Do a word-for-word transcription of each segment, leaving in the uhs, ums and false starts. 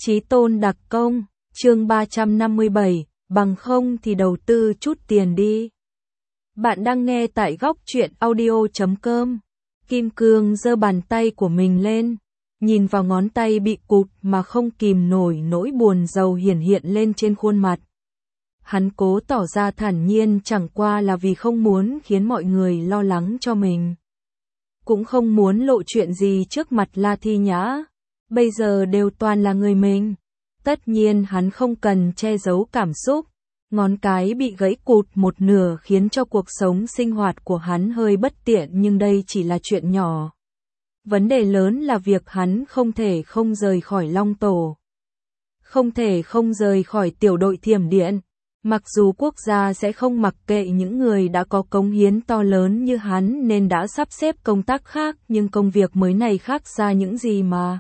Chí tôn đặc công, chương ba trăm năm mươi bảy, bằng không thì đầu tư chút tiền đi. Bạn đang nghe tại góc truyện audio chấm com. Kim Cương giơ bàn tay của mình lên, nhìn vào ngón tay bị cụt mà không kìm nổi nỗi buồn rầu hiển hiện lên trên khuôn mặt. Hắn cố tỏ ra thản nhiên, chẳng qua là vì không muốn khiến mọi người lo lắng cho mình. Cũng không muốn lộ chuyện gì trước mặt La Thi Nhã. Bây giờ đều toàn là người mình. Tất nhiên hắn không cần che giấu cảm xúc. Ngón cái bị gãy cụt một nửa khiến cho cuộc sống sinh hoạt của hắn hơi bất tiện, nhưng đây chỉ là chuyện nhỏ. Vấn đề lớn là việc hắn không thể không rời khỏi Long Tổ. Không thể không rời khỏi tiểu đội thiểm điện. Mặc dù quốc gia sẽ không mặc kệ những người đã có cống hiến to lớn như hắn nên đã sắp xếp công tác khác, nhưng công việc mới này khác xa những gì mà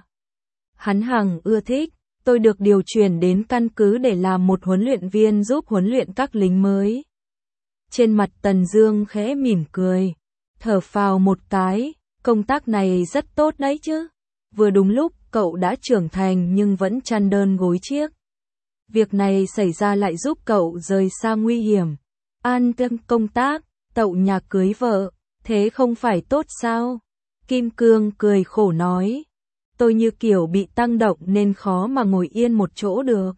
hắn hằng ưa thích. Tôi được điều chuyển đến căn cứ để làm một huấn luyện viên giúp huấn luyện các lính mới. Trên mặt Tần Dương khẽ mỉm cười, thở phào một cái, công tác này rất tốt đấy chứ. Vừa đúng lúc cậu đã trưởng thành nhưng vẫn chăn đơn gối chiếc. Việc này xảy ra lại giúp cậu rời xa nguy hiểm. An tâm công tác, tậu nhà cưới vợ, thế không phải tốt sao? Kim Cương cười khổ nói. Tôi như kiểu bị tăng động nên khó mà ngồi yên một chỗ được.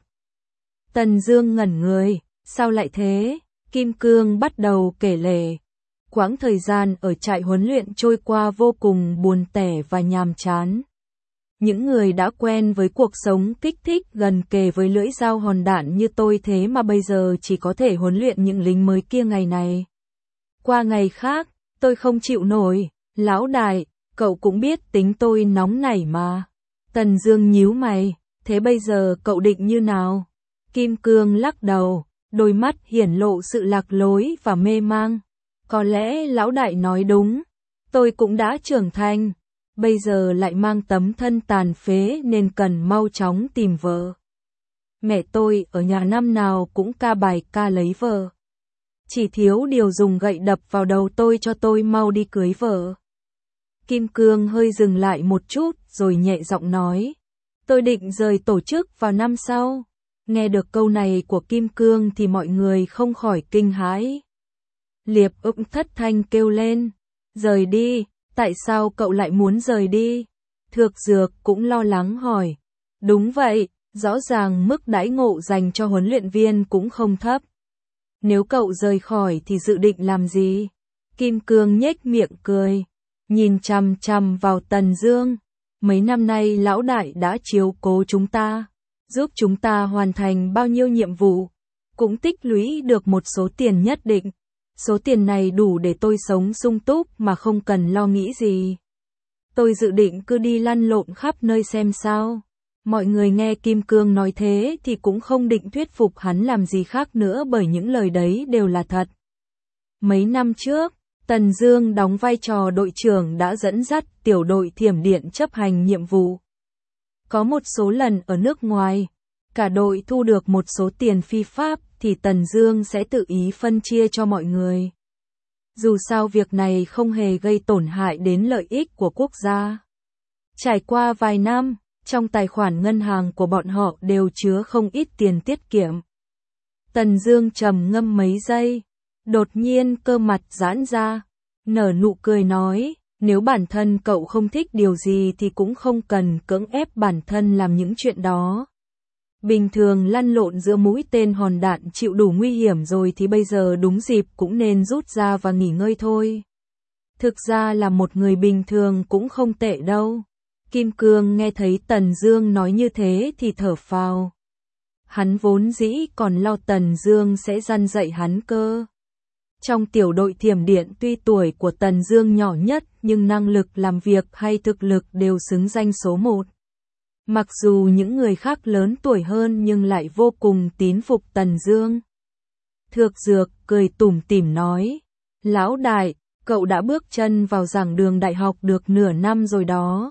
Tần Dương ngẩn người, sao lại thế? Kim Cương bắt đầu kể lể. Quãng thời gian ở trại huấn luyện trôi qua vô cùng buồn tẻ và nhàm chán. Những người đã quen với cuộc sống kích thích gần kề với lưỡi dao hòn đạn như tôi thế mà bây giờ chỉ có thể huấn luyện những lính mới kia ngày này qua ngày khác, tôi không chịu nổi. Lão đại, cậu cũng biết tính tôi nóng nảy mà. Tần Dương nhíu mày, thế bây giờ cậu định như nào? Kim Cương lắc đầu, đôi mắt hiển lộ sự lạc lối và mê mang. Có lẽ lão đại nói đúng, tôi cũng đã trưởng thành, bây giờ lại mang tấm thân tàn phế nên cần mau chóng tìm vợ. Mẹ tôi ở nhà năm nào cũng ca bài ca lấy vợ. Chỉ thiếu điều dùng gậy đập vào đầu tôi cho tôi mau đi cưới vợ. Kim Cương hơi dừng lại một chút rồi nhẹ giọng nói. Tôi định rời tổ chức vào năm sau. Nghe được câu này của Kim Cương thì mọi người không khỏi kinh hãi. Liệp ức thất thanh kêu lên. Rời đi, tại sao cậu lại muốn rời đi? Thược Dược cũng lo lắng hỏi. Đúng vậy, rõ ràng mức đãi ngộ dành cho huấn luyện viên cũng không thấp. Nếu cậu rời khỏi thì dự định làm gì? Kim Cương nhếch miệng cười, nhìn chằm chằm vào Tần Dương. Mấy năm nay lão đại đã chiếu cố chúng ta, giúp chúng ta hoàn thành bao nhiêu nhiệm vụ, cũng tích lũy được một số tiền nhất định. Số tiền này đủ để tôi sống sung túc mà không cần lo nghĩ gì. Tôi dự định cứ đi lăn lộn khắp nơi xem sao. Mọi người nghe Kim Cương nói thế thì cũng không định thuyết phục hắn làm gì khác nữa, bởi những lời đấy đều là thật. Mấy năm trước, Tần Dương đóng vai trò đội trưởng đã dẫn dắt tiểu đội thiểm điện chấp hành nhiệm vụ. Có một số lần ở nước ngoài, cả đội thu được một số tiền phi pháp thì Tần Dương sẽ tự ý phân chia cho mọi người. Dù sao việc này không hề gây tổn hại đến lợi ích của quốc gia. Trải qua vài năm, trong tài khoản ngân hàng của bọn họ đều chứa không ít tiền tiết kiệm. Tần Dương trầm ngâm mấy giây, đột nhiên cơ mặt giãn ra, nở nụ cười nói, nếu bản thân cậu không thích điều gì thì cũng không cần cưỡng ép bản thân làm những chuyện đó. Bình thường lăn lộn giữa mũi tên hòn đạn chịu đủ nguy hiểm rồi thì bây giờ đúng dịp cũng nên rút ra và nghỉ ngơi thôi. Thực ra là một người bình thường cũng không tệ đâu. Kim Cương nghe thấy Tần Dương nói như thế thì thở phào. Hắn vốn dĩ còn lo Tần Dương sẽ răn dạy hắn cơ. Trong tiểu đội thiểm điện tuy tuổi của Tần Dương nhỏ nhất nhưng năng lực làm việc hay thực lực đều xứng danh số một. Mặc dù những người khác lớn tuổi hơn nhưng lại vô cùng tín phục Tần Dương. Thược Dược cười tủm tỉm nói, lão đại, cậu đã bước chân vào giảng đường đại học được nửa năm rồi đó.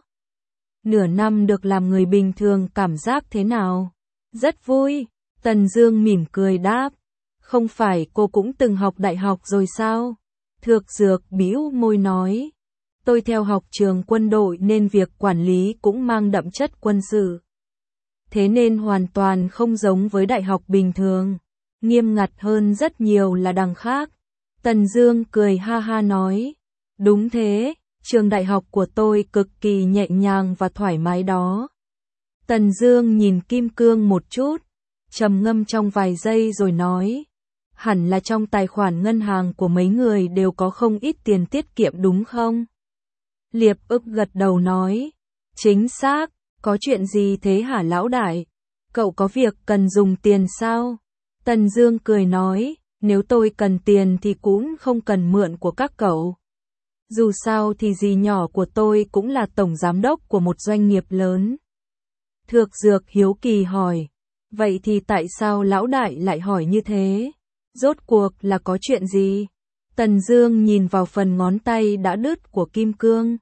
Nửa năm được làm người bình thường cảm giác thế nào? Rất vui, Tần Dương mỉm cười đáp. Không phải cô cũng từng học đại học rồi sao? Thược Dược bĩu môi nói. Tôi theo học trường quân đội nên việc quản lý cũng mang đậm chất quân sự. thế nên hoàn toàn không giống với đại học bình thường, nghiêm ngặt hơn rất nhiều là đằng khác. Tần Dương cười ha ha nói, đúng thế, trường đại học của tôi cực kỳ nhẹ nhàng và thoải mái đó. Tần Dương nhìn Kim Cương một chút, trầm ngâm trong vài giây rồi nói, hẳn là trong tài khoản ngân hàng của mấy người đều có không ít tiền tiết kiệm đúng không? Liệp Ức gật đầu nói, chính xác, có chuyện gì thế hả lão đại? Cậu có việc cần dùng tiền sao? Tần Dương cười nói, nếu tôi cần tiền thì cũng không cần mượn của các cậu. Dù sao thì dì nhỏ của tôi cũng là tổng giám đốc của một doanh nghiệp lớn. Thược Dược hiếu kỳ hỏi, vậy thì tại sao lão đại lại hỏi như thế? Rốt cuộc là có chuyện gì? Tần Dương nhìn vào phần ngón tay đã đứt của Kim Cương,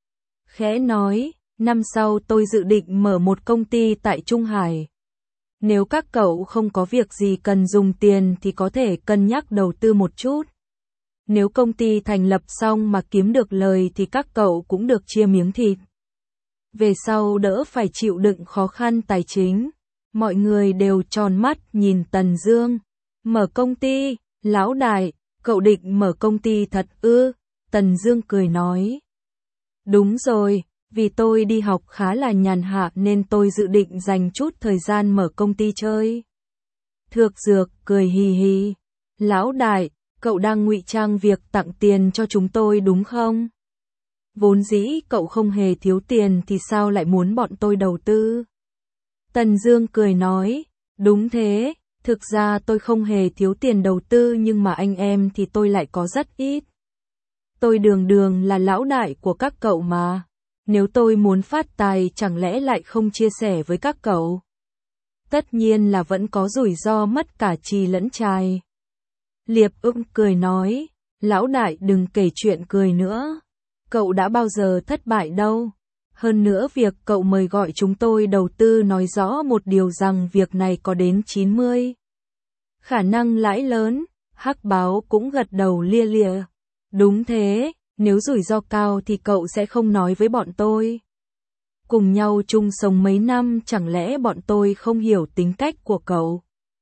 khẽ nói, năm sau tôi dự định mở một công ty tại Trung Hải. Nếu các cậu không có việc gì cần dùng tiền thì có thể cân nhắc đầu tư một chút. Nếu công ty thành lập xong mà kiếm được lời thì các cậu cũng được chia miếng thịt. Về sau đỡ phải chịu đựng khó khăn tài chính. Mọi người đều tròn mắt nhìn Tần Dương. Mở công ty, lão đại, cậu định mở công ty thật ư? Tần Dương cười nói. Đúng rồi, vì tôi đi học khá là nhàn hạ nên tôi dự định dành chút thời gian mở công ty chơi. Thược Dược cười hì hì. Lão đại, cậu đang ngụy trang việc tặng tiền cho chúng tôi đúng không? Vốn dĩ cậu không hề thiếu tiền thì sao lại muốn bọn tôi đầu tư? Tần Dương cười nói, đúng thế, thực ra tôi không hề thiếu tiền đầu tư nhưng mà anh em thì tôi lại có rất ít. Tôi đường đường là lão đại của các cậu mà. Nếu tôi muốn phát tài chẳng lẽ lại không chia sẻ với các cậu? Tất nhiên là vẫn có rủi ro mất cả trì lẫn trai. Liệp Ức cười nói, lão đại đừng kể chuyện cười nữa. Cậu đã bao giờ thất bại đâu. Hơn nữa việc cậu mời gọi chúng tôi đầu tư nói rõ một điều rằng việc này có đến chín mươi khả năng lãi lớn. Hắc Báo cũng gật đầu lia lịa. Đúng thế, nếu rủi ro cao thì cậu sẽ không nói với bọn tôi. Cùng nhau chung sống mấy năm chẳng lẽ bọn tôi không hiểu tính cách của cậu?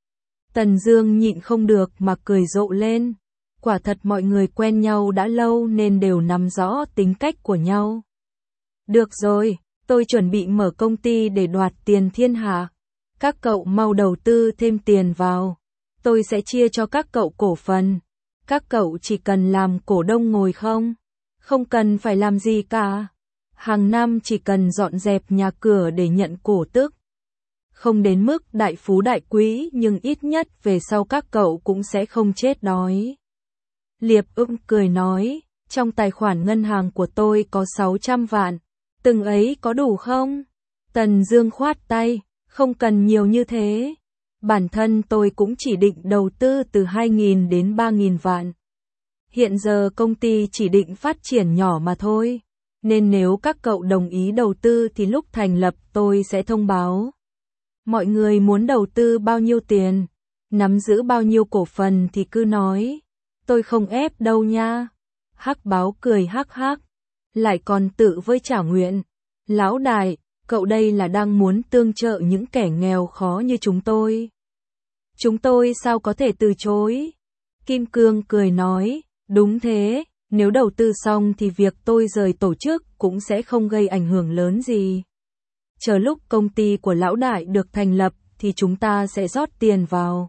Tần Dương nhịn không được mà cười rộ lên. Quả thật mọi người quen nhau đã lâu nên đều nắm rõ tính cách của nhau. Được rồi, tôi chuẩn bị mở công ty để đoạt tiền thiên hạ. Các cậu mau đầu tư thêm tiền vào. Tôi sẽ chia cho các cậu cổ phần. Các cậu chỉ cần làm cổ đông ngồi không? Không cần phải làm gì cả. Hàng năm chỉ cần dọn dẹp nhà cửa để nhận cổ tức. Không đến mức đại phú đại quý nhưng ít nhất về sau các cậu cũng sẽ không chết đói. Liệp Ức cười nói, trong tài khoản ngân hàng của tôi có sáu trăm vạn. Từng ấy có đủ không? Tần Dương khoát tay, không cần nhiều như thế. Bản thân tôi cũng chỉ định đầu tư từ hai nghìn đến ba nghìn vạn. Hiện giờ công ty chỉ định phát triển nhỏ mà thôi. Nên nếu các cậu đồng ý đầu tư thì lúc thành lập tôi sẽ thông báo. Mọi người muốn đầu tư bao nhiêu tiền, nắm giữ bao nhiêu cổ phần thì cứ nói. Tôi không ép đâu nha. Hắc Báo cười hắc hắc. Lại còn tự với trả nguyện. Lão đại, cậu đây là đang muốn tương trợ những kẻ nghèo khó như chúng tôi. Chúng tôi sao có thể từ chối? Kim Cương cười nói, đúng thế, nếu đầu tư xong thì việc tôi rời tổ chức cũng sẽ không gây ảnh hưởng lớn gì. Chờ lúc công ty của lão đại được thành lập thì chúng ta sẽ rót tiền vào.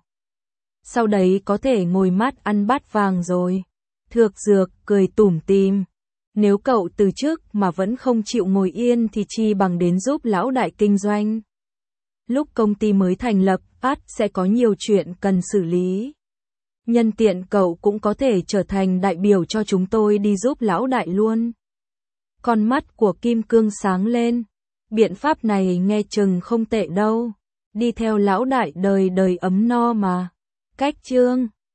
Sau đấy có thể ngồi mát ăn bát vàng rồi. Thược Dược cười tủm tỉm. Nếu cậu từ chức mà vẫn không chịu ngồi yên thì chi bằng đến giúp lão đại kinh doanh. Lúc công ty mới thành lập, ắt sẽ có nhiều chuyện cần xử lý. Nhân tiện cậu cũng có thể trở thành đại biểu cho chúng tôi đi giúp lão đại luôn. Con mắt của Kim Cương sáng lên. Biện pháp này nghe chừng không tệ đâu. Đi theo lão đại đời đời ấm no mà. Cách chương